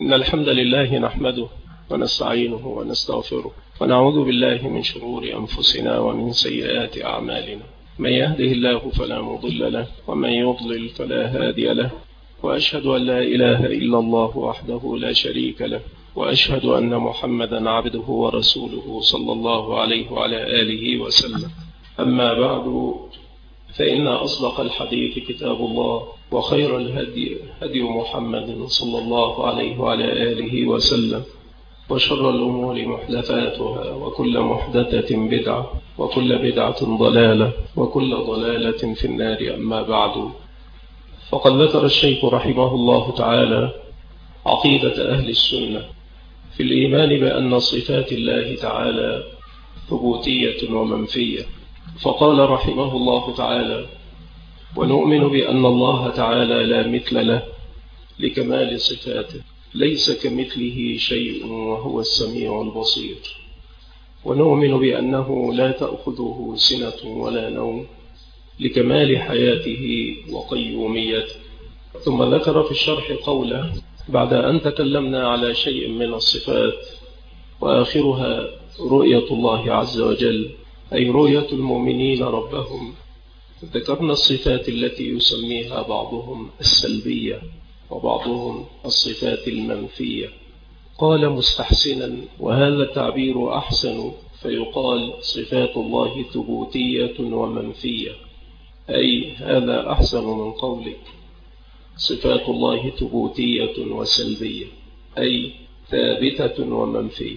إن الحمد لله نحمده ونستعينه ونستغفره ونعوذ بالله من شرور أنفسنا ومن سيئات أعمالنا. من يهده الله فلا مضل له ومن يضلل فلا هادي له، وأشهد أن لا إله إلا الله وحده لا شريك له، وأشهد أن محمدا عبده ورسوله صلى الله عليه وعلى آله وسلم. أما بعد، فإن أصدق الحديث كتاب الله، وخير الهدي هدي محمد صلى الله عليه وعلى آله وسلم، وشر الأمور محدثاتها، وكل محدثة بدعة، وكل بدعة ضلالة، وكل ضلالة في النار. أما بعد، فقد ذكر الشيخ رحمه الله تعالى عقيدة أهل السنة في الإيمان بأن صفات الله تعالى ثبوتية ومنفية. فقال رحمه الله تعالى: ونؤمن بأن الله تعالى لا مثل له لكمال صفاته، ليس كمثله شيء وهو السميع البصير. ونؤمن بأنه لا تأخذه سنة ولا نوم لكمال حياته وقيوميته. ثم ذكر في الشرح قوله بعد أن تكلمنا على شيء من الصفات، وآخرها رؤية الله عز وجل، أي رؤية المؤمنين ربهم. ذكرنا الصفات التي يسميها بعضهم السلبية وبعضهم الصفات المنفية. قال مستحسنا، وهذا التعبير أحسن، فيقال صفات الله ثبوتية ومنفية، أي هذا أحسن من قولك صفات الله ثبوتية وسلبية، أي ثابتة ومنفية.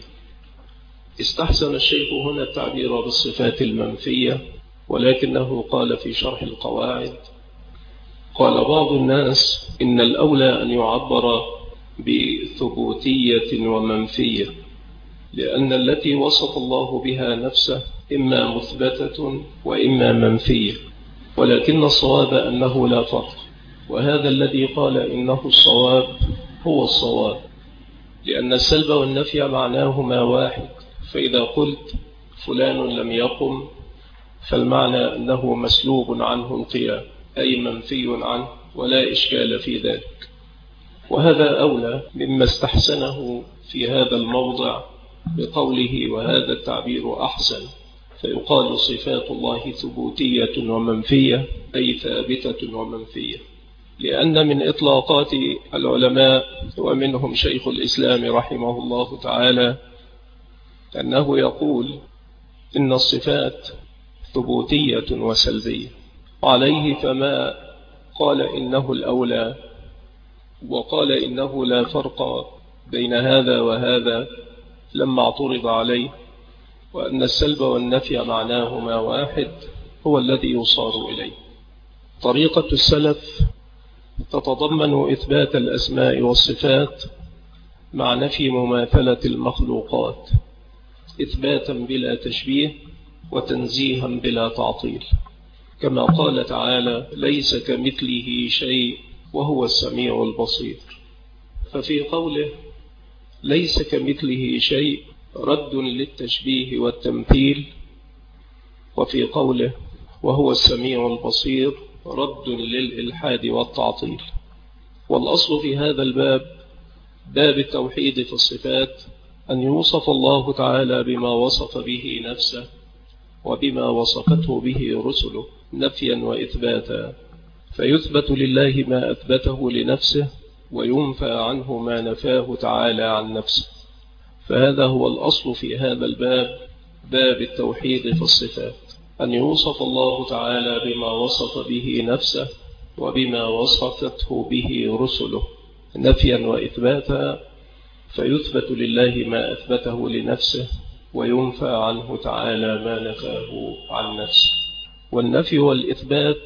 استحسن الشيخ هنا التعبير بالصفات المنفية، ولكنه قال في شرح القواعد: قال بعض الناس إن الأولى أن يعبر بثبوتية ومنفية، لأن التي وصف الله بها نفسه إما مثبتة وإما منفية، ولكن الصواب أنه لا فرق. وهذا الذي قال إنه الصواب هو الصواب، لأن السلب والنفي معناهما واحد. فإذا قلت فلان لم يقم، فالمعنى أنه مسلوب عنه القيام، أي منفي عنه، ولا إشكال في ذلك. وهذا أولى مما استحسنه في هذا الموضع بقوله وهذا التعبير أحسن، فيقال صفات الله ثبوتية ومنفية، أي ثابتة ومنفية. لأن من إطلاقات العلماء ومنهم شيخ الإسلام رحمه الله تعالى أنه يقول إن الصفات ثبوتية وسلبية، وعليه فما قال إنه الأولى وقال إنه لا فرق بين هذا وهذا لما اعترض عليه، وأن السلب والنفي معناهما واحد، هو الذي يصار إليه. طريقة السلف تتضمن إثبات الأسماء والصفات مع نفي مماثلة المخلوقات، إثباتا بلا تشبيه وتنزيها بلا تعطيل، كما قال تعالى: ليس كمثله شيء وهو السميع البصير. ففي قوله ليس كمثله شيء رد للتشبيه والتمثيل، وفي قوله وهو السميع البصير رد للإلحاد والتعطيل. والأصل في هذا الباب، باب التوحيد في الصفات، أن يوصف الله تعالى بما وصف به نفسه وبما وصفته به رسله نفيا وإثباتا، فيثبت لله ما أثبته لنفسه وينفى عنه ما نفاه تعالى عن نفسه. فهذا هو الأصل في هذا الباب، باب التوحيد في الصفات، أن يوصف الله تعالى بما وصف به نفسه وبما وصفته به رسله نفيا وإثباتا، فيثبت لله ما أثبته لنفسه وينفى عنه تعالى ما نفاه عن نفسه. والنفي والإثبات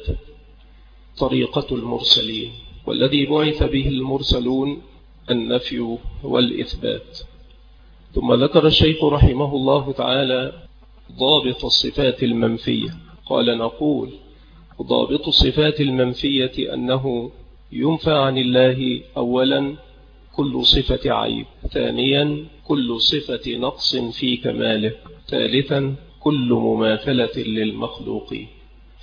طريقة المرسلين، والذي بعث به المرسلون النفي والإثبات. ثم ذكر الشيخ رحمه الله تعالى ضابط الصفات المنفية. قال: نقول ضابط الصفات المنفية أنه ينفى عن الله أولا كل صفة عيب، ثانيا كل صفة نقص في كماله، ثالثا كل مماثلة للمخلوقين.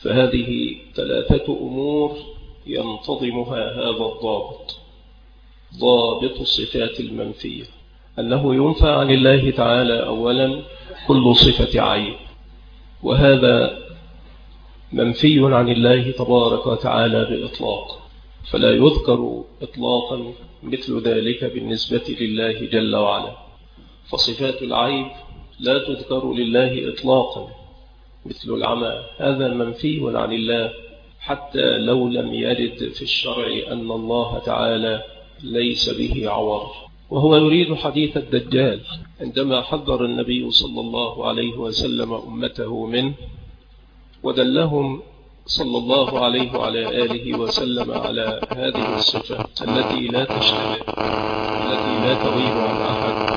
فهذه ثلاثة أمور ينتظمها هذا الضابط. ضابط الصفات المنفية أنه ينفى عن الله تعالى أولا كل صفة عيب، وهذا منفي عن الله تبارك وتعالى بإطلاق، فلا يذكر إطلاقا مثل ذلك بالنسبة لله جل وعلا. فصفات العيب لا تذكر لله إطلاقا مثل العمى، هذا منفي عن الله حتى لو لم يرد في الشرع أن الله تعالى ليس به عور. وهو يريد حديث الدجال عندما حذر النبي صلى الله عليه وسلم أمته منه، ودلهم صلى الله عليه وعلى آله وسلم على هذه الصفة التي لا تشتبه، التي لا تغيب عن أحد.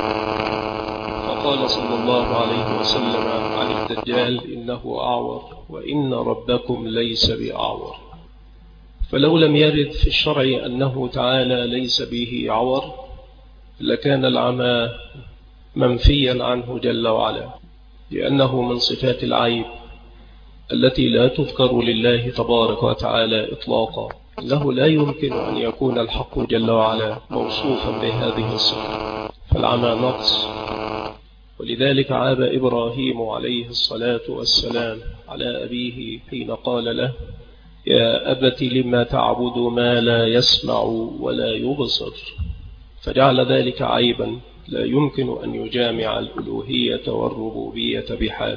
فقال صلى الله عليه وسلم عن الدجال إنه أعور وإن ربكم ليس بأعور. فلو لم يرد في الشرع أنه تعالى ليس به عور لكان العمى منفيا عنه جل وعلا، لأنه من صفات العيب التي لا تذكر لله تبارك وتعالى إطلاقا. إنه لا يمكن أن يكون الحق جل وعلا موصوفا بهذه الصفة، فالعمى نقص. ولذلك عاب إبراهيم عليه الصلاة والسلام على أبيه حين قال له يا أبت لما تعبد ما لا يسمع ولا يبصر، فجعل ذلك عيبا لا يمكن أن يجامع الألوهية والربوبية بحال.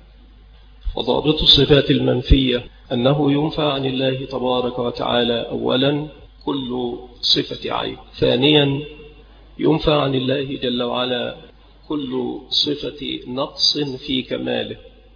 وضابط الصفات المنفية أنه ينفى عن الله تبارك وتعالى أولا كل صفة عيب، ثانيا ينفى عن الله جل وعلا كل صفة نقص في كماله،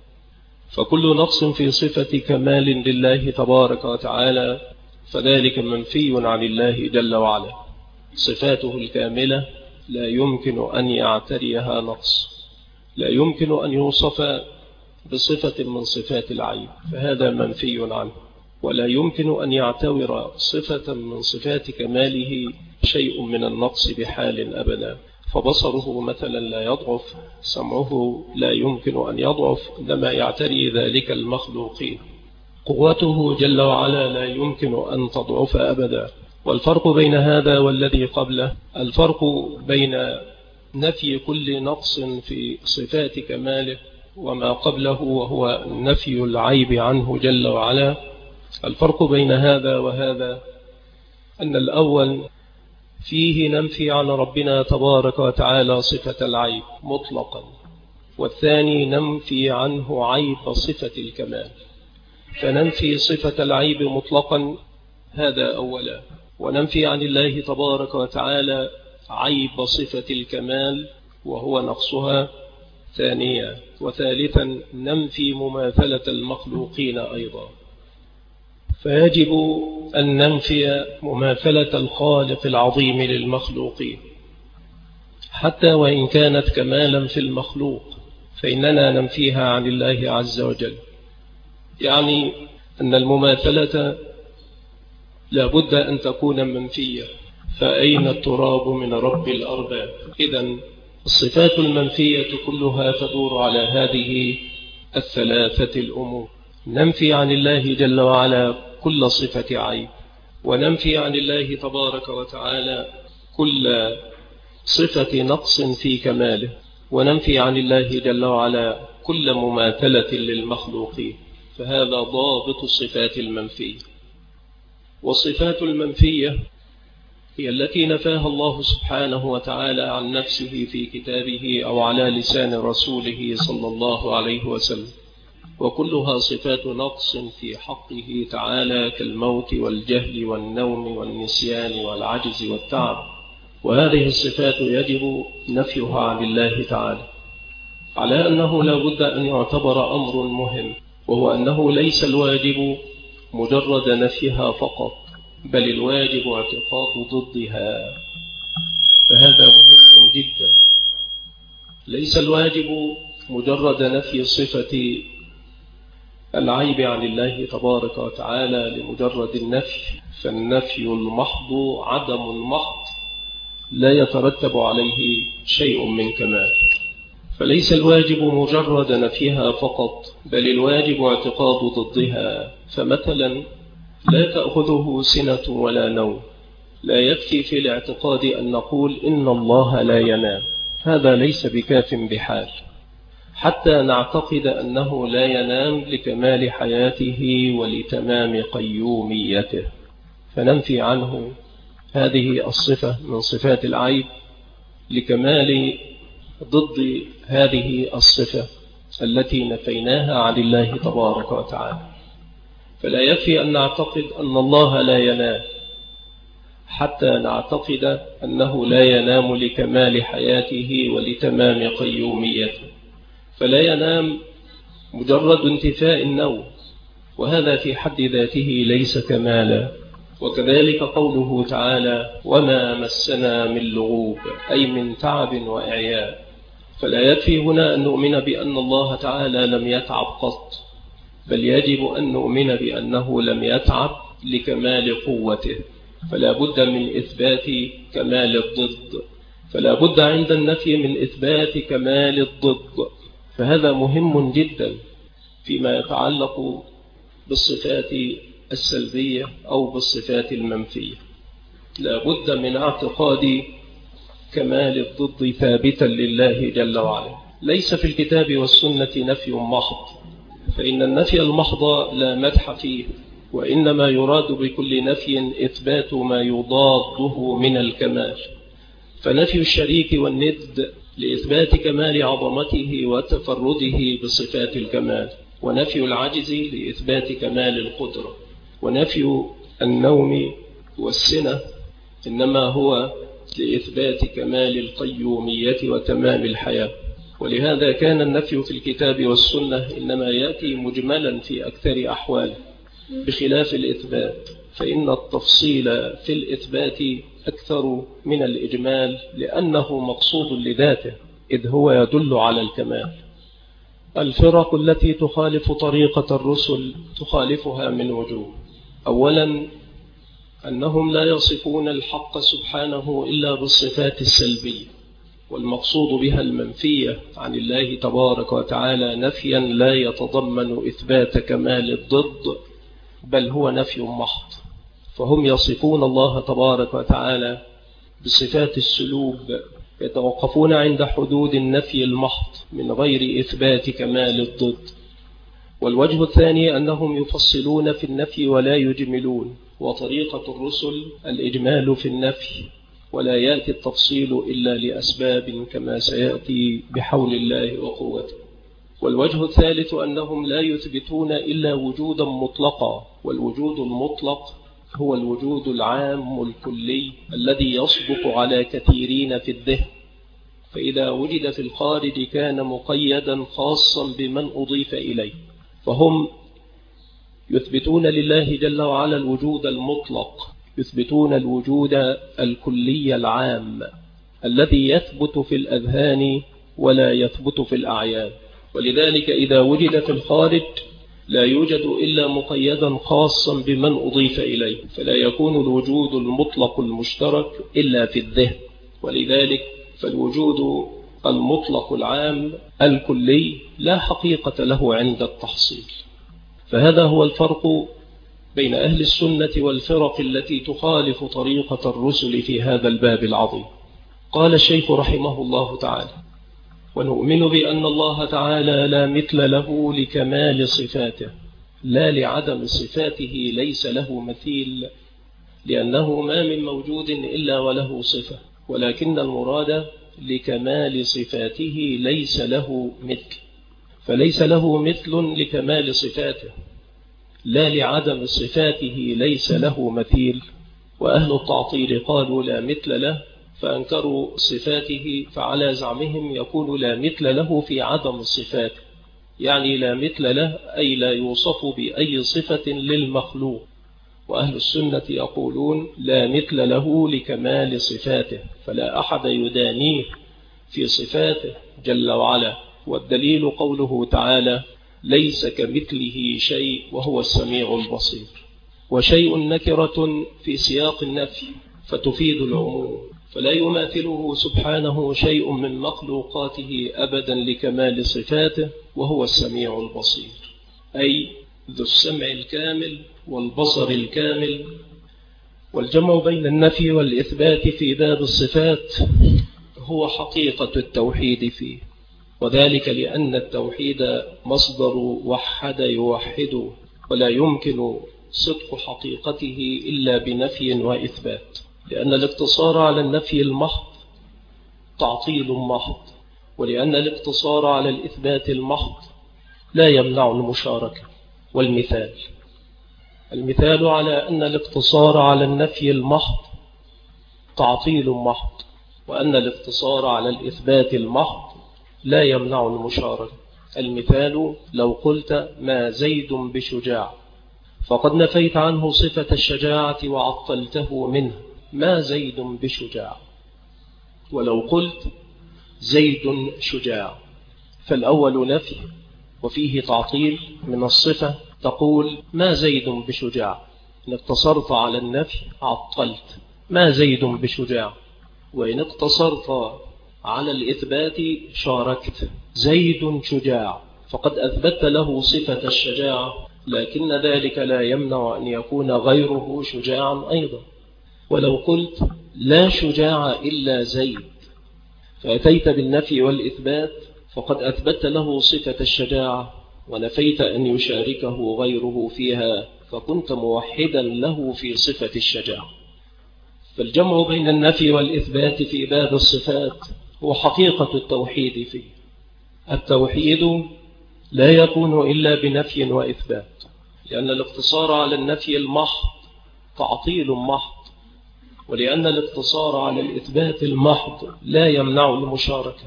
فكل نقص في صفة كمال لله تبارك وتعالى فذلك منفي عن الله جل وعلا. صفاته الكاملة لا يمكن أن يعتريها نقص، لا يمكن أن يوصف بصفة من صفات العيب، فهذا منفي عنه. ولا يمكن أن يعتبر صفة من صفات كماله شيء من النقص بحال أبدا. فبصره مثلا لا يضعف، سمعه لا يمكن أن يضعف، إنما يعتري ذلك المخلوقين. قوته جل وعلا لا يمكن أن تضعف أبدا. والفرق بين هذا والذي قبله الفرق بين نفي كل نقص في صفات كماله وما قبله وهو نفي العيب عنه جل وعلا. الفرق بين هذا وهذا أن الأول فيه ننفي عن ربنا تبارك وتعالى صفة العيب مطلقا، والثاني ننفي عنه عيب صفة الكمال. فننفي صفة العيب مطلقا هذا أولا، وننفي عن الله تبارك وتعالى عيب صفة الكمال وهو نقصها ثانيا، وثالثا ننفي مماثلة المخلوقين أيضا. فيجب أن ننفي مماثلة الخالق العظيم للمخلوقين حتى وإن كانت كمالا في المخلوق، فإننا ننفيها عن الله عز وجل. يعني أن المماثلة لا بد أن تكون منفية، فأين التراب من رب الأرباب؟ إذن الصفات المنفية كلها تدور على هذه الثلاثة الأمور. ننفي عن الله جل وعلا كل صفة عيب، وننفي عن الله تبارك وتعالى كل صفة نقص في كماله، وننفي عن الله جل وعلا كل مماثلة للمخلوقين. فهذا ضابط الصفات المنفية. والصفات المنفية هي التي نفاها الله سبحانه وتعالى عن نفسه في كتابه أو على لسان رسوله صلى الله عليه وسلم، وكلها صفات نقص في حقه تعالى كالموت والجهل والنوم والنسيان والعجز والتعب. وهذه الصفات يجب نفيها عن الله تعالى، على أنه لا بد أن يعتبر أمر مهم، وهو أنه ليس الواجب مجرد نفيها فقط، بل الواجب اعتقاد ضدها. فهذا مهم جدا. ليس الواجب مجرد نفي صفة العيب عن الله تبارك وتعالى لمجرد النفي، فالنفي المحض عدم محض لا يترتب عليه شيء من كمال. فليس الواجب مجرد نفيها فقط، بل الواجب اعتقاد ضدها. فمثلا لا تأخذه سنة ولا نوم، لا يكفي في الاعتقاد أن نقول إن الله لا ينام، هذا ليس بكاف بحال، حتى نعتقد أنه لا ينام لكمال حياته ولتمام قيوميته، فننفي عنه هذه الصفة من صفات العيب لكمال ضد هذه الصفة التي نفيناها عن الله تبارك وتعالى. فلا يكفي أن نعتقد أن الله لا ينام حتى نعتقد أنه لا ينام لكمال حياته ولتمام قيوميته، فلا ينام مجرد انتفاء النوم، وهذا في حد ذاته ليس كمالا. وكذلك قوله تعالى وما مسنا من لغوب، أي من تعب وإعياء. فلا يكفي هنا أن نؤمن بأن الله تعالى لم يتعب قط، بل يجب أن نؤمن بأنه لم يتعب لكمال قوته، فلا بد من إثبات كمال الضد، فلا بد عند النفي من إثبات كمال الضد. فهذا مهم جدا فيما يتعلق بالصفات السلبية أو بالصفات المنفية. لا بد من اعتقاد كمال الضد ثابتا لله جل وعلا. ليس في الكتاب والسنة نفي محض، فإن النفي المحض لا مدح فيه، وإنما يراد بكل نفي إثبات ما يضاده من الكمال. فنفي الشريك والند لإثبات كمال عظمته وتفرده بصفات الكمال، ونفي العجز لإثبات كمال القدرة، ونفي النوم والسنة إنما هو لإثبات كمال القيومية وتمام الحياة. ولهذا كان النفي في الكتاب والسنة إنما يأتي مجملا في أكثر أحواله، بخلاف الإثبات، فإن التفصيل في الإثبات أكثر من الإجمال، لأنه مقصود لذاته، إذ هو يدل على الكمال. الفرق التي تخالف طريقة الرسل تخالفها من وجوه. أولا، أنهم لا يصفون الحق سبحانه إلا بالصفات السلبية، والمقصود بها المنفية عن الله تبارك وتعالى نفيا لا يتضمن إثبات كمال الضد، بل هو نفي محض. فهم يصفون الله تبارك وتعالى بصفات السلوب، يتوقفون عند حدود النفي المحض من غير إثبات كمال الضد. والوجه الثاني أنهم يفصلون في النفي ولا يجملون، وطريقة الرسل الإجمال في النفي، ولا يأتي التفصيل إلا لأسباب كما سيأتي بحول الله وقوته. والوجه الثالث أنهم لا يثبتون إلا وجودا مطلقا، والوجود المطلق هو الوجود العام الكلي الذي يصدق على كثيرين في الذهن، فإذا وجد في الخارج كان مقيدا خاصا بمن أضيف إليه. فهم يثبتون لله جل وعلا الوجود المطلق، يثبتون الوجود الكلي العام الذي يثبت في الأذهان ولا يثبت في الأعيان. ولذلك إذا وجد في الخارج لا يوجد إلا مقيدا خاصا بمن أضيف إليه، فلا يكون الوجود المطلق المشترك إلا في الذهن. ولذلك فالوجود المطلق العام الكلي لا حقيقة له عند التحصيل. فهذا هو الفرق بين أهل السنة والفرق التي تخالف طريقة الرسل في هذا الباب العظيم. قال الشيخ رحمه الله تعالى: ونؤمن بأن الله تعالى لا مثل له لكمال صفاته، لا لعدم صفاته ليس له مثيل، لأنه ما من موجود إلا وله صفة، ولكن المراد لكمال صفاته ليس له مثل، فليس له مثل لكمال صفاته، لا لعدم صفاته ليس له مثيل. وأهل التعطيل قالوا لا مثل له فأنكروا صفاته، فعلى زعمهم يكون لا مثل له في عدم الصفات، يعني لا مثل له أي لا يوصف بأي صفة للمخلوق. وأهل السنة يقولون لا مثل له لكمال صفاته، فلا أحد يدانيه في صفاته جل وعلا. والدليل قوله تعالى: ليس كمثله شيء وهو السميع البصير. وشيء نكرة في سياق النفي فتفيد العموم، فلا يماثله سبحانه شيء من مخلوقاته أبدا لكمال صفاته، وهو السميع البصير، أي ذو السمع الكامل والبصر الكامل والجمع بين النفي والإثبات في باب الصفات هو حقيقة التوحيد فيه، وذلك لأن التوحيد مصدر وحد يوحد، ولا يمكن صدق حقيقته إلا بنفي وإثبات، لأن الاقتصار على النفي المحض تعطيل محض، ولأن الاقتصار على الإثبات المحض لا يمنع المشاركة. المثال على أن الاقتصار على النفي المحض تعطيل محض، وأن الاقتصار على الإثبات المحض لا يمنع المشاركة. المثال: لو قلت ما زيد بشجاع، فقد نفيت عنه صفة الشجاعة وعطلته منه، ما زيد بشجاع. ولو قلت زيد شجاع، فالأول نفي وفيه تعطيل من الصفة، تقول ما زيد بشجاع، إن اقتصرت على النفي عطلت ما زيد بشجاع، وإن اقتصرت على الإثبات شاركت زيد شجاع، فقد أثبت له صفة الشجاعة، لكن ذلك لا يمنع أن يكون غيره شجاعا أيضا. ولو قلت لا شجاع إلا زيد، فأتيت بالنفي والإثبات، فقد أثبت له صفة الشجاعة ونفيت أن يشاركه غيره فيها، فكنت موحدا له في صفة الشجاعة. فالجمع بين النفي والإثبات في باب الصفات هو حقيقة التوحيد فيه. التوحيد لا يكون إلا بنفي وإثبات، لأن الاقتصار على النفي المحض تعطيل محض، ولأن الاقتصار على الإثبات المحض لا يمنع المشاركة.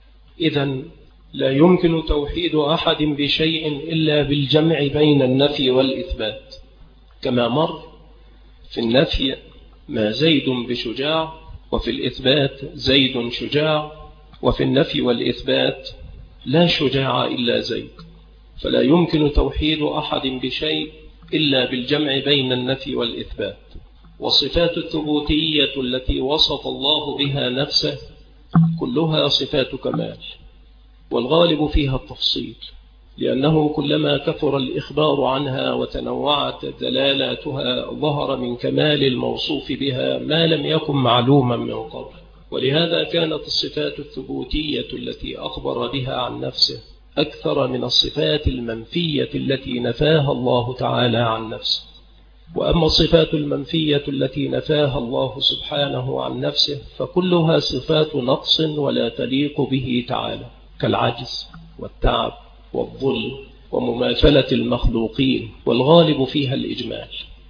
إذن لا يمكن توحيد أحد بشيء إلا بالجمع بين النفي والإثبات، كما مر في النفي ما زيد بشجاع، وفي الإثبات زيد شجاع، وفي النفي والإثبات لا شجاع إلا زيد. فلا يمكن توحيد أحد بشيء إلا بالجمع بين النفي والإثبات. والصفات الثبوتية التي وصف الله بها نفسه كلها صفات كمال، والغالب فيها التفصيل، لأنه كلما كثر الإخبار عنها وتنوعت دلالاتها ظهر من كمال الموصوف بها ما لم يكن معلوما من قبل. ولهذا كانت الصفات الثبوتية التي أخبر بها عن نفسه أكثر من الصفات المنفية التي نفاها الله تعالى عن نفسه. وأما الصفات المنفية التي نفاها الله سبحانه عن نفسه فكلها صفات نقص ولا تليق به تعالى، كالعجز والتعب والظلم ومماثلة المخلوقين، والغالب فيها الإجمال،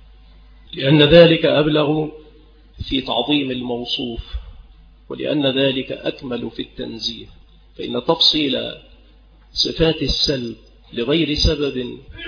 لأن ذلك أبلغ في تعظيم الموصوف، ولأن ذلك أكمل في التنزيه. فإن تفصيل صفات السلب لغير سبب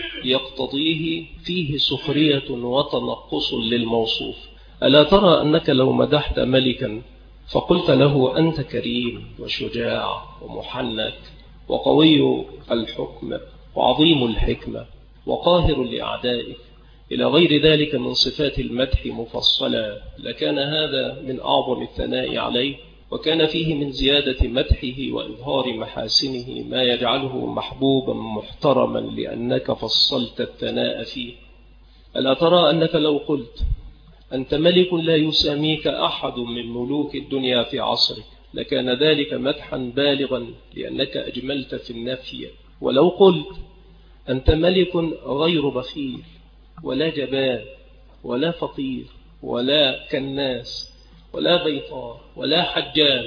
يقتضيه فيه سخرية وتنقص للموصوف. ألا ترى أنك لو مدحت ملكا فقلت له أنت كريم وشجاع ومحنك وقوي الحكم وعظيم الحكمة وقاهر لأعدائك إلى غير ذلك من صفات المدح مفصلة، لكان هذا من أعظم الثناء عليه، وكان فيه من زيادة مدحه وإظهار محاسنه ما يجعله محبوبا محترما لأنك فصلت الثناء فيه. ألا ترى أنك لو قلت أنت ملك لا يساميك أحد من ملوك الدنيا في عصرك لكان ذلك مدحا بالغا لأنك أجملت في النفي. ولو قلت أنت ملك غير بخيل ولا جبان ولا فقير ولا كناس ولا بيطار ولا حجان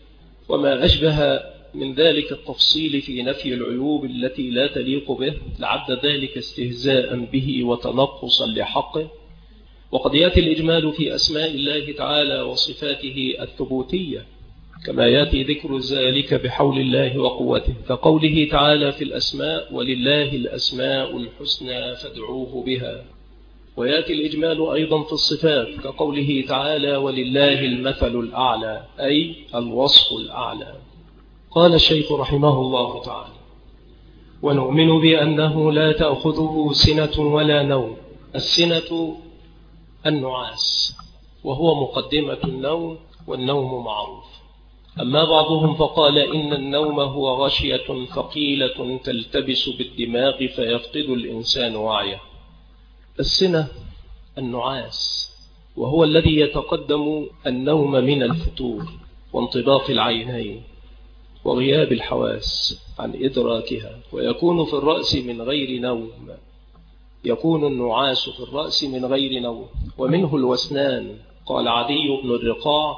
وما أشبه من ذلك التفصيل في نفي العيوب التي لا تليق به، لعد ذلك استهزاء به وتنقصا لحقه. وقد يأتي الإجمال في أسماء الله تعالى وصفاته الثبوتية، كما يأتي ذكر ذلك بحول الله وقوته، كقوله تعالى في الأسماء ولله الأسماء الحسنى فادعوه بها. ويأتي الإجمال أيضا في الصفات، كقوله تعالى ولله المثل الأعلى، أي الوصف الأعلى. قال الشيخ رحمه الله تعالى: ونؤمن بأنه لا تأخذه سنة ولا نوم. السنة النعاس، وهو مقدمة النوم، والنوم معروف. أما بعضهم فقال إن النوم هو غشية ثقيلة تلتبس بالدماغ فيفقد الإنسان وعيه. السنة النعاس، وهو الذي يتقدم النوم من الفتور وانطباق العينين وغياب الحواس عن إدراكها، ويكون في الرأس من غير نوم، يكون النعاس في الرأس من غير نوم. ومنه الوسنان. قال عدي بن الرقاع: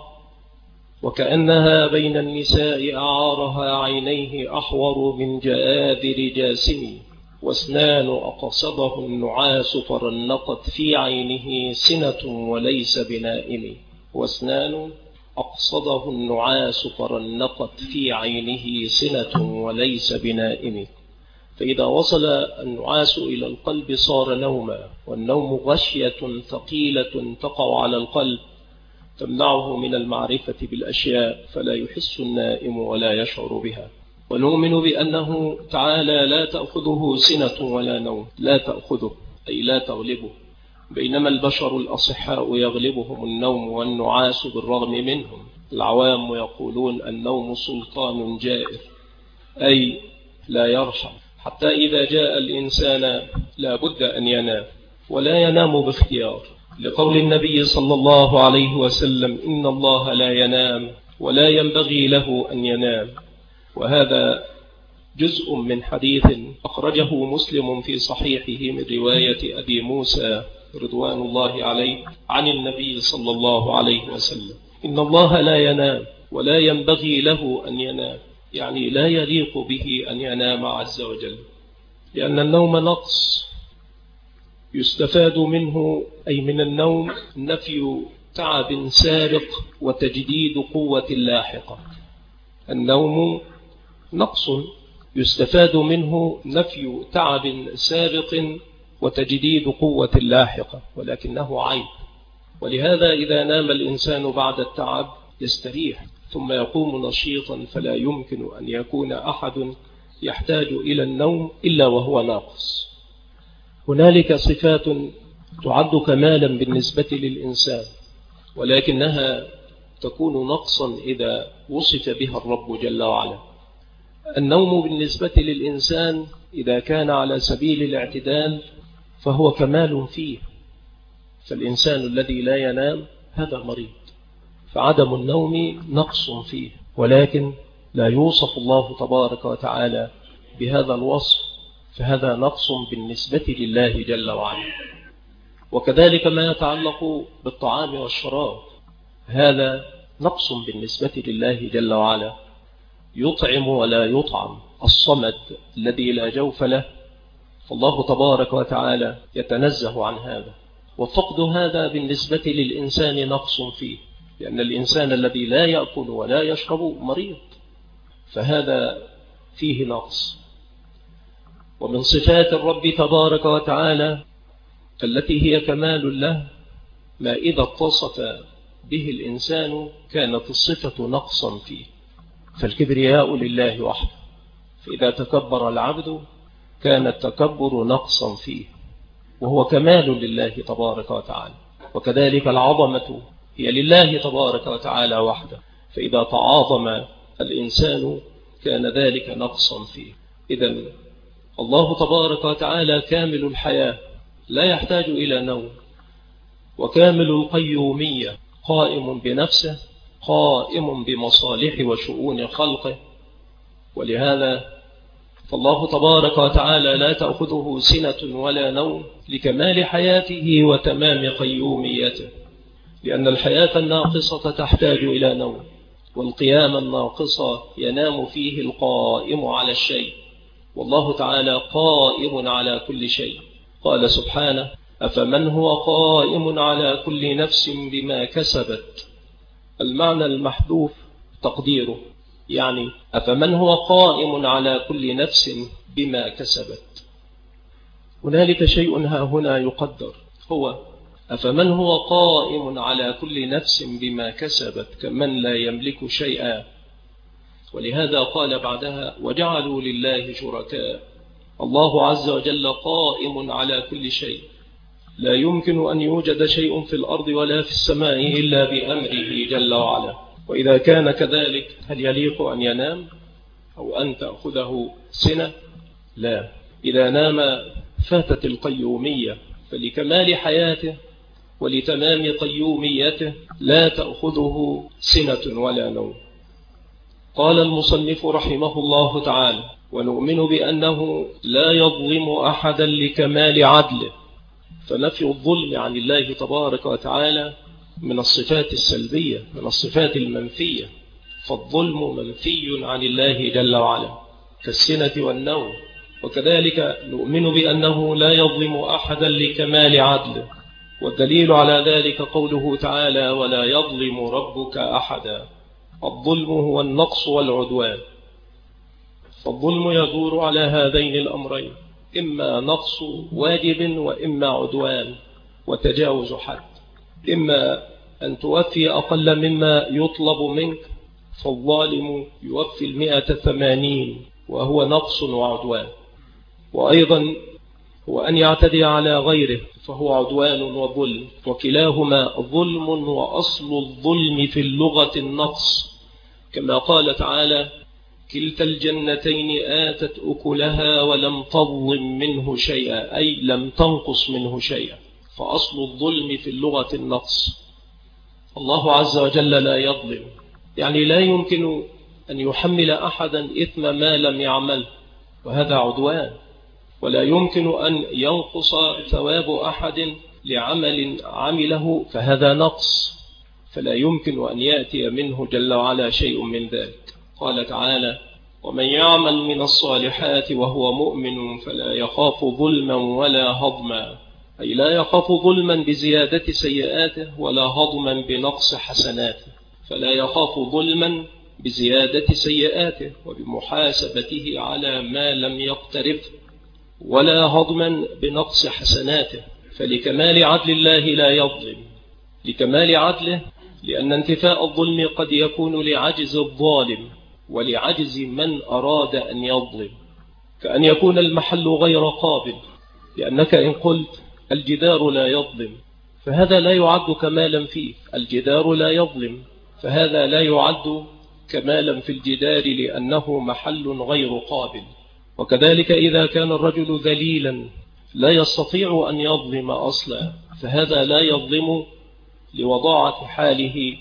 وكأنها بين النساء أعارها عينيه أحور من جآذر جاسم، واسنان أقصده النعاس فرنقت في عينه سنة وليس بنائم. واسنان أقصده النعاس فرنقت في عينه سنة وليس بنائم. فإذا وصل النعاس إلى القلب صار نوما، والنوم غشية ثقيلة تقع على القلب تمنعه من المعرفة بالأشياء، فلا يحس النائم ولا يشعر بها. ونؤمن بأنه تعالى لا تأخذه سنة ولا نوم، لا تأخذه أي لا تغلبه، بينما البشر الأصحاء يغلبهم النوم والنعاس بالرغم منهم. العوام يقولون النوم سلطان جائر، أي لا يرحم، حتى إذا جاء الإنسان لا بد أن ينام، ولا ينام باختيار، لقول النبي صلى الله عليه وسلم: إن الله لا ينام ولا ينبغي له أن ينام. وهذا جزء من حديث أخرجه مسلم في صحيحه من رواية أبي موسى رضوان الله عليه عن النبي صلى الله عليه وسلم: إن الله لا ينام ولا ينبغي له أن ينام، يعني لا يليق به أن ينام عز وجل، لأن النوم نقص يستفاد منه، أي من النوم نفي تعب سابق وتجديد قوة لاحقة. النوم نقص يستفاد منه نفي تعب سابق وتجديد قوة لاحقة، ولكنه عيب. ولهذا إذا نام الإنسان بعد التعب يستريح ثم يقوم نشيطا، فلا يمكن أن يكون أحد يحتاج إلى النوم إلا وهو ناقص. هنالك صفات تعد كمالا بالنسبة للإنسان، ولكنها تكون نقصا إذا وصف بها الرب جل وعلا. النوم بالنسبة للإنسان إذا كان على سبيل الاعتدال فهو كمال فيه، فالإنسان الذي لا ينام هذا مريض، فعدم النوم نقص فيه، ولكن لا يوصف الله تبارك وتعالى بهذا الوصف، فهذا نقص بالنسبة لله جل وعلا. وكذلك ما يتعلق بالطعام والشراب، هذا نقص بالنسبة لله جل وعلا. يطعم ولا يطعم، الصمد الذي لا جوف له، فالله تبارك وتعالى يتنزه عن هذا. وفقد هذا بالنسبة للإنسان نقص فيه، لأن الإنسان الذي لا يأكل ولا يشرب مريض، فهذا فيه نقص. ومن صفات الرب تبارك وتعالى التي هي كمال له ما إذا اتصف به الإنسان كانت الصفة نقصا فيه، فالكبرياء لله وحده، فإذا تكبر العبد كان التكبر نقصا فيه، وهو كمال لله تبارك وتعالى. وكذلك العظمة هي لله تبارك وتعالى وحده، فإذا تعاظم الإنسان كان ذلك نقصا فيه. إذن الله تبارك وتعالى كامل الحياة لا يحتاج إلى نوم، وكامل القيومية قائم بنفسه، قائم بمصالح وشؤون خلقه. ولهذا فالله تبارك وتعالى لا تأخذه سنة ولا نوم لكمال حياته وتمام قيوميته، لأن الحياة الناقصة تحتاج إلى نوم، والقيام الناقصة ينام فيه القائم على الشيء، والله تعالى قائم على كل شيء. قال سبحانه: أفمن هو قائم على كل نفس بما كسبت. المعنى المحذوف تقديره، يعني أفمن هو قائم على كل نفس بما كسبت. هنالك شيء ها هنا يقدر، هو أفمن هو قائم على كل نفس بما كسبت كمن لا يملك شيئا. ولهذا قال بعدها: وجعلوا لله شركاء. الله عز وجل قائم على كل شيء، لا يمكن أن يوجد شيء في الأرض ولا في السماء إلا بأمره جل وعلا. وإذا كان كذلك هل يليق أن ينام أو أن تأخذه سنة؟ لا، إذا نام فاتت القيومية، فلكمال حياته ولتمام قيوميته لا تأخذه سنة ولا نوم. قال المصنف رحمه الله تعالى: ونؤمن بأنه لا يظلم أحدا لكمال عدله. فنفي الظلم عن الله تبارك وتعالى من الصفات السلبية، من الصفات المنفية، فالظلم منفي عن الله جل وعلا كالسنة والنوم. وكذلك نؤمن بأنه لا يظلم أحدا لكمال عدله، والدليل على ذلك قوله تعالى: ولا يظلم ربك أحدا. الظلم هو النقص والعدوان، فالظلم يدور على هذين الأمرين: إما نقص واجب وإما عدوان وتجاوز حد. إما أن توفي أقل مما يطلب منك، فالظالم يوفي 180 وهو نقص وعدوان. وأيضا هو أن يعتدي على غيره، فهو عدوان وظلم، وكلاهما ظلم، وأصل الظلم في اللغة النقص، كما قال تعالى: كلتا الجنتين آتت أكلها ولم تظلم منه شيئا، أي لم تنقص منه شيئا، فأصل الظلم في اللغة النقص. الله عز وجل لا يظلم، يعني لا يمكن أن يحمل أحدا إثم ما لم يعمل، وهذا عدوان. ولا يمكن أن ينقص ثواب أحد لعمل عمله، فهذا نقص، فلا يمكن أن يأتي منه جل وعلا شيء من ذلك. قال تعالى: ومن يعمل من الصالحات وهو مؤمن فلا يخاف ظلما ولا هضما، أي لا يخاف ظلما بزيادة سيئاته ولا هضما بنقص حسناته، فلا يخاف ظلما بزيادة سيئاته وبمحاسبته على ما لم يقترف، ولا هضما بنقص حسناته. فلكمال عدل الله لا يظلم، لكمال عدله، لأن انتفاء الظلم قد يكون لعجز الظالم ولعجز من أراد أن يظلم، كأن يكون المحل غير قابل، لأنك إن قلت الجدار لا يظلم فهذا لا يعد كمالا فيه، الجدار لا يظلم فهذا لا يعد كمالا في الجدار، لأنه محل غير قابل. وكذلك إذا كان الرجل ذليلا لا يستطيع أن يظلم أصلا، فهذا لا يظلم لوضاعة حاله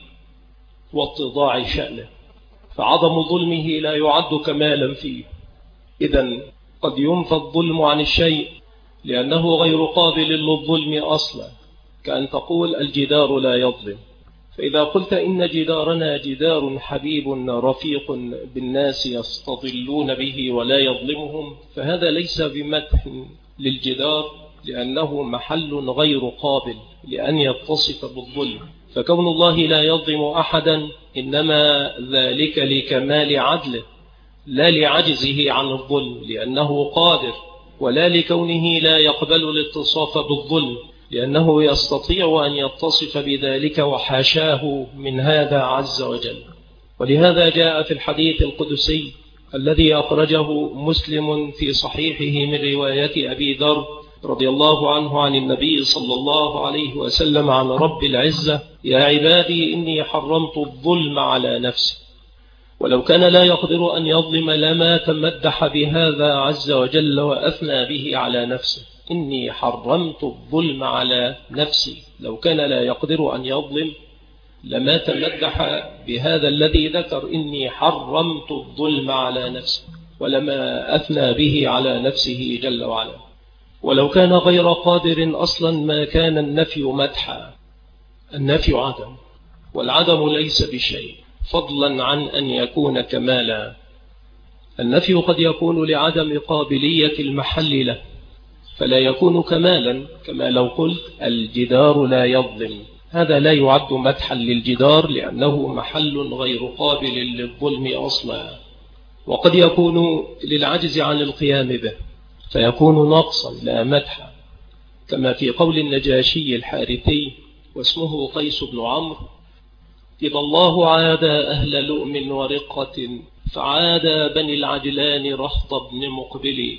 واتضاع شأنه، فعظم ظلمه لا يعد كمالا فيه. إذن قد ينفى الظلم عن الشيء لأنه غير قابل للظلم أصلا، كأن تقول الجدار لا يظلم. فإذا قلت إن جدارنا جدار حبيب رفيق بالناس يستظلون به ولا يظلمهم، فهذا ليس بمدح للجدار، لأنه محل غير قابل لأن يتصف بالظلم. فكون الله لا يظلم أحدا إنما ذلك لكمال عدله، لا لعجزه عن الظلم لأنه قادر، ولا لكونه لا يقبل الاتصاف بالظلم لأنه يستطيع أن يتصف بذلك وحاشاه من هذا عز وجل. ولهذا جاء في الحديث القدسي الذي أخرجه مسلم في صحيحه من رواية أبي ذر رضي الله عنه عن النبي صلى الله عليه وسلم عن رب العزة: يا عبادي إني حرمت الظلم على نفسي. ولو كان لا يقدر أن يظلم لما تمدح بهذا عز وجل وأثنى به على نفسه: إني حرمت الظلم على نفسي. لو كان لا يقدر أن يظلم لما تمدح بهذا الذي ذكر: إني حرمت الظلم على نفسي، ولما أثنى به على نفسه جل وعلا. ولو كان غير قادر أصلا ما كان النفي مدحا، النفي عدم، والعدم ليس بشيء فضلا عن أن يكون كمالا. النفي قد يكون لعدم قابلية المحل له فلا يكون كمالا، كما لو قلت الجدار لا يظلم، هذا لا يعد مدحا للجدار لأنه محل غير قابل للظلم أصلا. وقد يكون للعجز عن القيام به فيكون نقصا لا مدحا، كما في قول النجاشي الحارثي واسمه قيس بن عمرو: إذا الله عاد أهل لؤم ورقة فعاد بني العجلان رهط بن مقبل،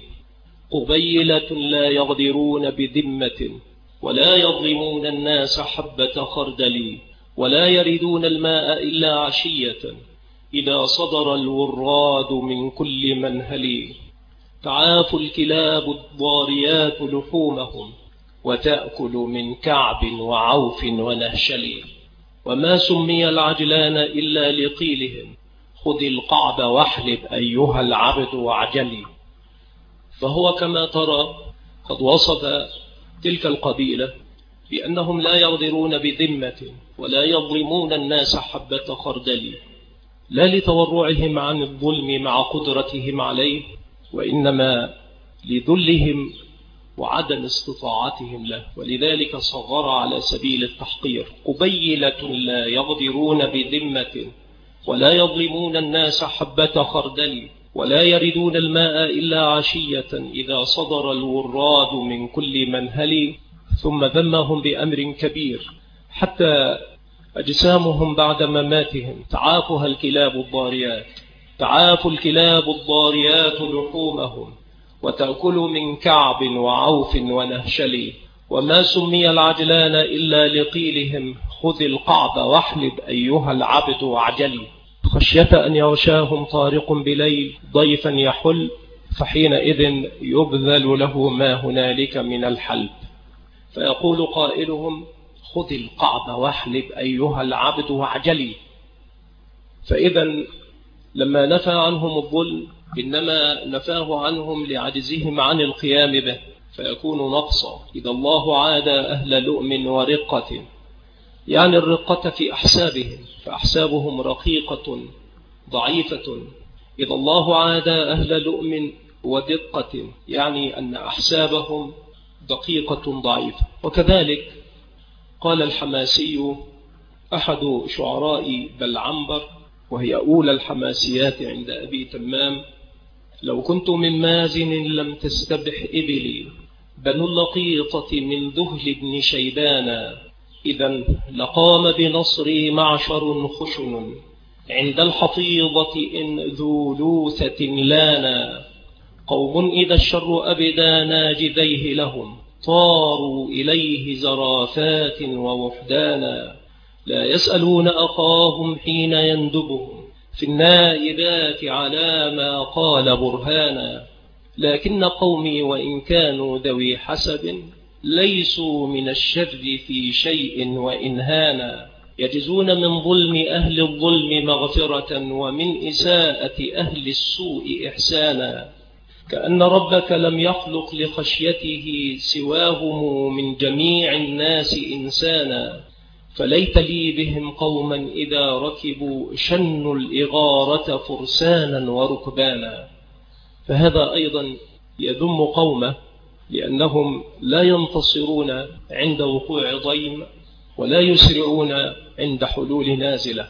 قبيلة لا يغدرون بذمة ولا يظلمون الناس حبة خردل، ولا يردون الماء إلا عشية إذا صدر الوراد من كل منهل، تعاف الكلاب الضاريات لحومهم وتأكل من كعب وعوف ونهشل. وما سمي العجلان إلا لقيلهم خذ القعب واحلب أيها العبد واعجلي. فهو كما ترى قد وصف تلك القبيلة بأنهم لا يغدرون بذمة ولا يظلمون الناس حبة خردل، لا لتورعهم عن الظلم مع قدرتهم عليه، وإنما لذلهم وعدم استطاعتهم له، ولذلك صغر على سبيل التحقير. قبيلة لا يغدرون بذمة ولا يظلمون الناس حبة خردل ولا يردون الماء إلا عشية إذا صدر الوراد من كل منهل. ثم ذمهم بأمر كبير حتى أجسامهم بعد مماتهم تعافها الكلاب الضاريات، تعاف الكلاب الضاريات لحومهم وتأكل من كعب وعوف ونهشل. وما سمي العجلان إلا لقيلهم خذ القعب واحلب أيها العبد واعجلي، خشية أن يغشاهم طارق بليل ضيفا يحل، فحينئذ يبذل له ما هنالك من الحلب. فيقول قائلهم خذ القعب واحلب أيها العبد واعجلي. فإذا لما نفى عنهم الظلم إنما نفاه عنهم لعجزهم عن القيام به، فيكون نقصا. إذا الله عاد أهل لؤم ورقة، يعني الرقة في أحسابهم، فأحسابهم رقيقة ضعيفة. إذا الله عاد أهل لؤم ودقة، يعني أن أحسابهم دقيقة ضعيفة. وكذلك قال الحماسي أحد شعراء بلعنبر، وهي أولى الحماسيات عند أبي تمام: لو كنت من مازن لم تستبح إبلي بنو اللقيطة من ذهل بن شيبانا، إذا لقام بنصري معشر خشن عند الحفيظة إن ذو لوثة لانا، قوم إذا الشر أبدا ناجذيه لهم طاروا إليه زرافات ووحدانا، لا يسألون أخاهم حين يندبهم في النائبات على ما قال برهانا، لكن قومي وإن كانوا ذوي حسب ليسوا من الشر في شيء وإن هانا، يجزون من ظلم أهل الظلم مغفرة ومن إساءة أهل السوء إحسانا، كأن ربك لم يخلق لخشيته سواهم من جميع الناس إنسانا، فليت لي بهم قوما إذا ركبوا شنوا الإغارة فرسانا وركبانا. فهذا أيضا يذم قومه لأنهم لا ينتصرون عند وقوع ضيم ولا يسرعون عند حلول نازلة،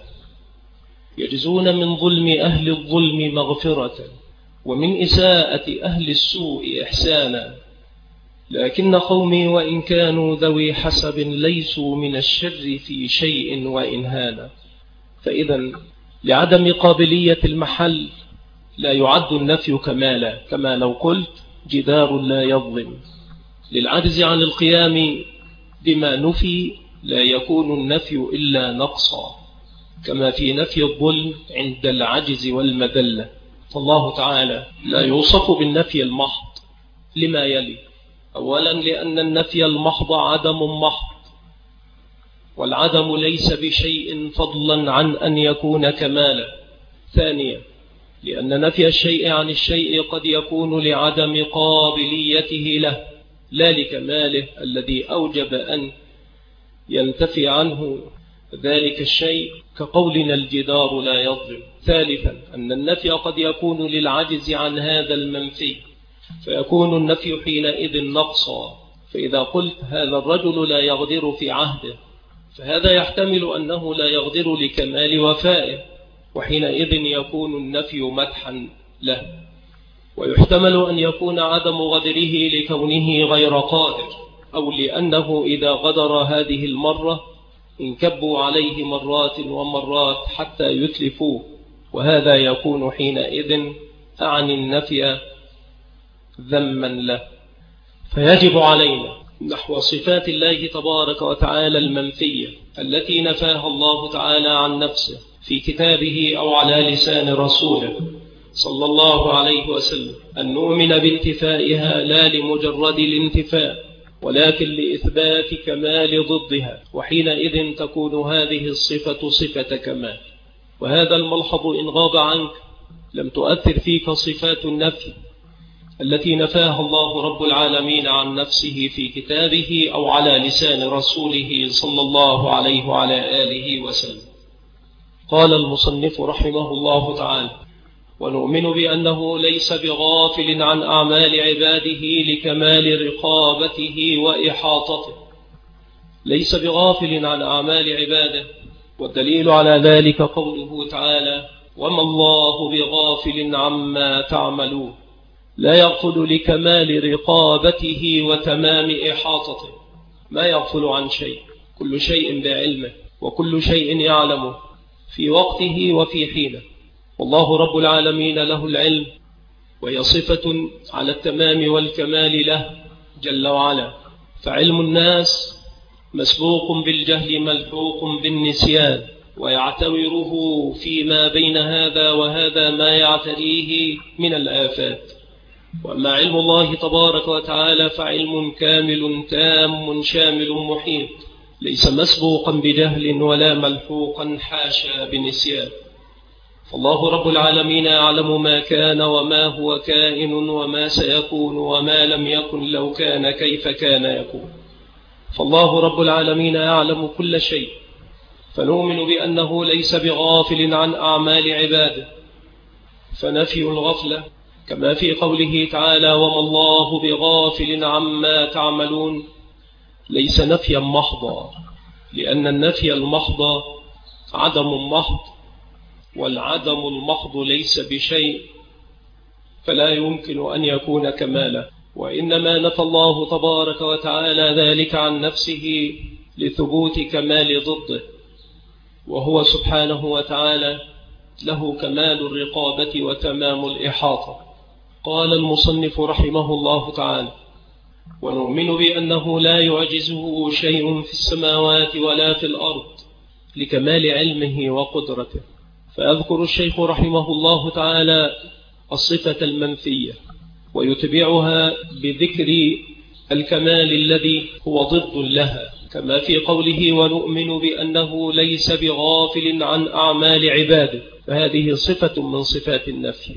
يجزون من ظلم أهل الظلم مغفرة ومن إساءة أهل السوء إحسانا، لكن قومي وإن كانوا ذوي حسب ليسوا من الشر في شيء وإن هانا. فإذا لعدم قابلية المحل لا يعد النفي كمالا، كما لو قلت جدار لا يظلم. للعجز عن القيام بما نفي لا يكون النفي إلا نقصا، كما في نفي الظلم عند العجز والمذلة. فالله تعالى لا يوصف بالنفي المحض لما يلي: أولا لأن النفي المحض عدم محض، والعدم ليس بشيء فضلا عن أن يكون كمالا. ثانيا لأن نفي الشيء عن الشيء قد يكون لعدم قابليته له لا لكماله الذي أوجب أن ينتفي عنه ذلك الشيء، كقولنا الجدار لا يظلم. ثالثا أن النفي قد يكون للعجز عن هذا المنفي، فيكون النفي حينئذ نقصا. فإذا قلت هذا الرجل لا يغدر في عهده، فهذا يحتمل أنه لا يغدر لكمال وفائه، وحينئذ يكون النفي مدحا له. ويحتمل أن يكون عدم غدره لكونه غير قادر، أو لأنه إذا غدر هذه المرة انكبوا عليه مرات ومرات حتى يتلفوه، وهذا يكون حينئذ أعني النفي ذما له. فيجب علينا نحو صفات الله تبارك وتعالى المنفية التي نفاها الله تعالى عن نفسه في كتابه أو على لسان رسوله صلى الله عليه وسلم أن نؤمن بانتفائها لا لمجرد الانتفاء، ولكن لإثبات كمال ضدها، وحينئذ تكون هذه الصفة صفة كمال. وهذا الملحظ إن غاب عنك لم تؤثر فيك صفات النفي التي نفاها الله رب العالمين عن نفسه في كتابه أو على لسان رسوله صلى الله عليه وعلى آله وسلم. قال المصنف رحمه الله تعالى: ونؤمن بأنه ليس بغافل عن أعمال عباده لكمال رقابته وإحاطته. ليس بغافل عن أعمال عباده، والدليل على ذلك قوله تعالى: وما الله بغافل عما تعملون. لا يغفل لكمال رقابته وتمام إحاطته، ما يغفل عن شيء، كل شيء بعلمه وكل شيء يعلمه في وقته وفي حينه. والله رب العالمين له العلم، وهي صفة على التمام والكمال له جل وعلا. فعلم الناس مسبوق بالجهل ملحوق بالنسيان، ويعتبره فيما بين هذا وهذا ما يعتريه من الآفات. وأما علم الله تبارك وتعالى فعلم كامل تام شامل محيط، ليس مسبوقا بجهل ولا ملحوقا حاشا بنسيان. فالله رب العالمين يعلم ما كان وما هو كائن وما سيكون وما لم يكن لو كان كيف كان يكون. فالله رب العالمين يعلم كل شيء، فنؤمن بأنه ليس بغافل عن أعمال عباده. فنفي الغفلة كما في قوله تعالى: وما الله بغافل عما تعملون، ليس نفيا محضا، لأن النفي المحض عدم محض، والعدم المحض ليس بشيء، فلا يمكن أن يكون كمالا. وإنما نفى الله تبارك وتعالى ذلك عن نفسه لثبوت كمال ضده، وهو سبحانه وتعالى له كمال الرقابة وتمام الإحاطة. قال المصنف رحمه الله تعالى: ونؤمن بأنه لا يعجزه شيء في السماوات ولا في الأرض لكمال علمه وقدرته. فأذكر الشيخ رحمه الله تعالى الصفة المنفية، ويتبعها بذكر الكمال الذي هو ضد لها، كما في قوله: ونؤمن بأنه ليس بغافل عن أعمال عباده. فهذه صفة من صفات النفي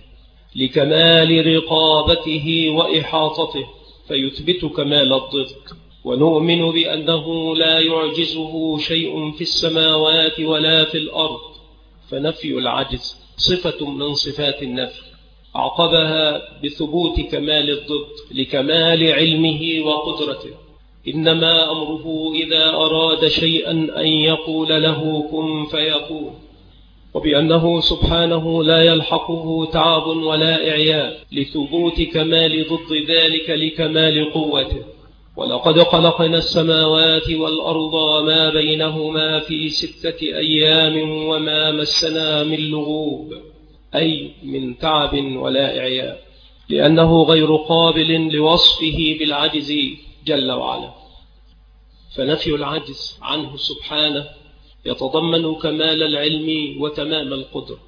لكمال رقابته وإحاطته، فيثبت كمال الضد. ونؤمن بأنه لا يعجزه شيء في السماوات ولا في الأرض، فنفي العجز صفة من صفات النفي، أعقبها بثبوت كمال الضد لكمال علمه وقدرته. إنما أمره إذا أراد شيئا أن يقول له كن فيكون. وبأنه سبحانه لا يلحقه تعب ولا إعياء لثبوت كمال ضد ذلك لكمال قوته. ولقد خلقنا السماوات والأرض وما بينهما في 6 أيام وما مسنا من لغوب، أي من تعب ولا إعياء، لأنه غير قابل لوصفه بالعجز جل وعلا. فنفي العجز عنه سبحانه يتضمن كمال العلم وتمام القدرة.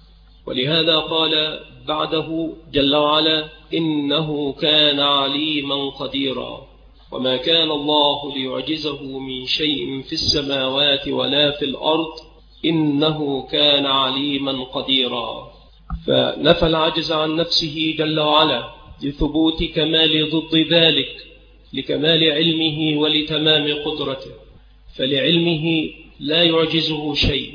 ولهذا قال بعده جل وعلا: إنه كان عليما قديرا. وما كان الله ليعجزه من شيء في السماوات ولا في الأرض، إنه كان عليما قديرا. فنفى العجز عن نفسه جل وعلا لثبوت كمال ضد ذلك لكمال علمه ولتمام قدرته. فلعلمه لا يعجزه شيء،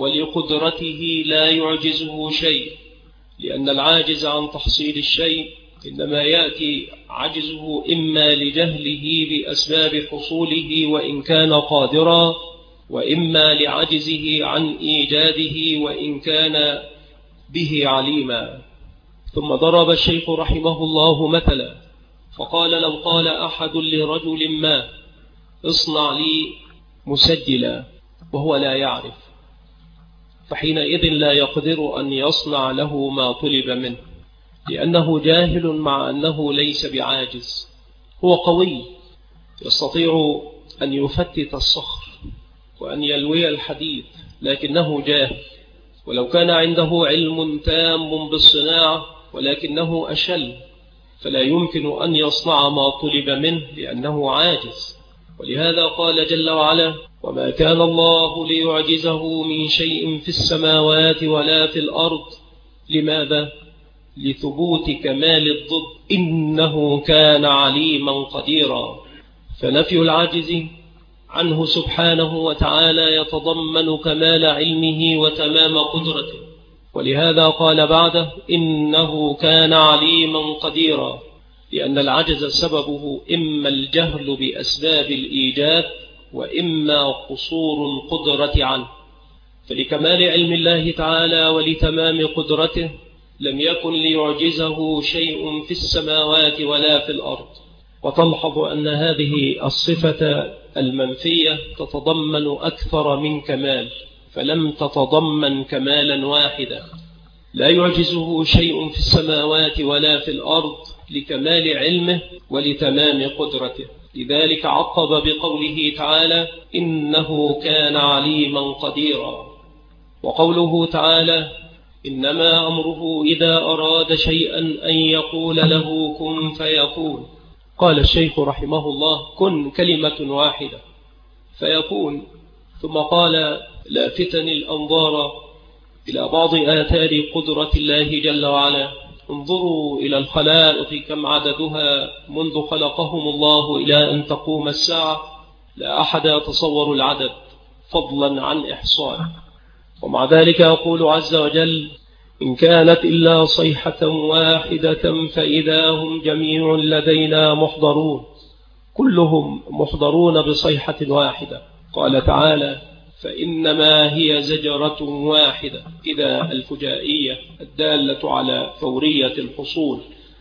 ولقدرته لا يعجزه شيء، لأن العاجز عن تحصيل الشيء إنما يأتي عجزه إما لجهله بأسباب حصوله وإن كان قادرا، وإما لعجزه عن إيجاده وإن كان به عليما. ثم ضرب الشيخ رحمه الله مثلا فقال: لو قال أحد لرجل ما اصنع لي مسجلا وهو لا يعرف، فحينئذ لا يقدر أن يصنع له ما طلب منه، لأنه جاهل مع أنه ليس بعاجز. هو قوي يستطيع أن يفتت الصخر وأن يلوي الحديد، لكنه جاهل. ولو كان عنده علم تام بالصناعة ولكنه أشل، فلا يمكن أن يصنع ما طلب منه لأنه عاجز. ولهذا قال جل وعلا: وما كان الله ليعجزه من شيء في السماوات ولا في الأرض. لماذا؟ لثبوت كمال الضد، إنه كان عليما قديرا. فنفي العاجز عنه سبحانه وتعالى يتضمن كمال علمه وتمام قدرته، ولهذا قال بعده: إنه كان عليما قديرا، لأن العجز سببه إما الجهل بأسباب الإيجاد وإما قصور القدرة عنه. فلكمال علم الله تعالى ولتمام قدرته لم يكن ليعجزه شيء في السماوات ولا في الأرض. وتلحظ أن هذه الصفة المنفية تتضمن أكثر من كمال، فلم تتضمن كمالا واحدا. لا يعجزه شيء في السماوات ولا في الأرض لكمال علمه ولتمام قدرته. لذلك عقب بقوله تعالى: إنه كان عليما قديرا. وقوله تعالى: إنما أمره إذا أراد شيئا أن يقول له كن فيكون. قال الشيخ رحمه الله: كن كلمة واحدة فيكون. ثم قال لافتا الأنظار إلى بعض آثار قدرة الله جل وعلا: انظروا إلى الخلائق كم عددها منذ خلقهم الله إلى أن تقوم الساعة، لا أحد يتصور العدد فضلا عن إحصائه. ومع ذلك يقول عز وجل: إن كانت إلا صيحة واحدة فإذا هم جميع لدينا محضرون. كلهم محضرون بصيحة واحدة. قال تعالى: فإنما هي زجرة واحدة، إذا الفجائية الدالة على فورية الحصول.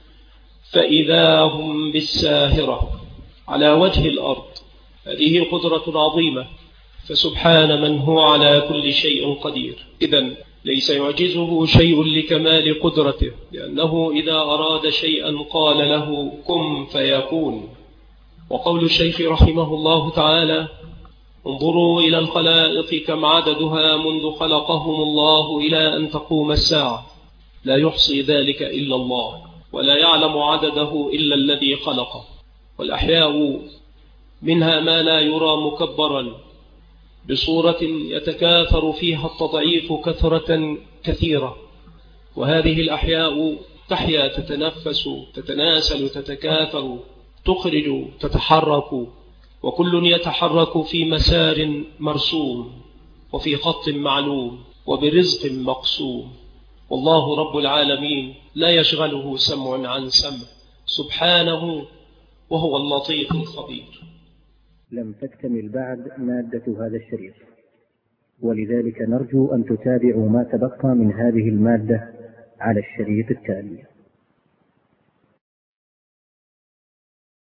فإذا هم بالساهرة على وجه الأرض. هذه قدرة عظيمة، فسبحان من هو على كل شيء قدير. إذن ليس يعجزه شيء لكمال قدرته، لأنه إذا أراد شيئا قال له كن فيكون. وقول الشيخ رحمه الله تعالى: انظروا إلى الخلائق كم عددها منذ خلقهم الله إلى أن تقوم الساعة، لا يحصي ذلك إلا الله، ولا يعلم عدده إلا الذي خلقه. والأحياء منها ما لا يرى مكبرا بصورة يتكاثر فيها التضعيف كثرة كثيرة، وهذه الأحياء تحيا، تتنفس، تتناسل، تتكاثر، تخرج، تتحرك، وكل يتحرك في مسار مرسوم وفي خط معلوم وبرزق مقسوم. والله رب العالمين لا يشغله سمع عن سمع، سبحانه، وهو اللطيف الخبير. لم تكتمل بعد مادة هذا الشريط، ولذلك نرجو أن تتابعوا ما تبقى من هذه المادة على الشريط التالي.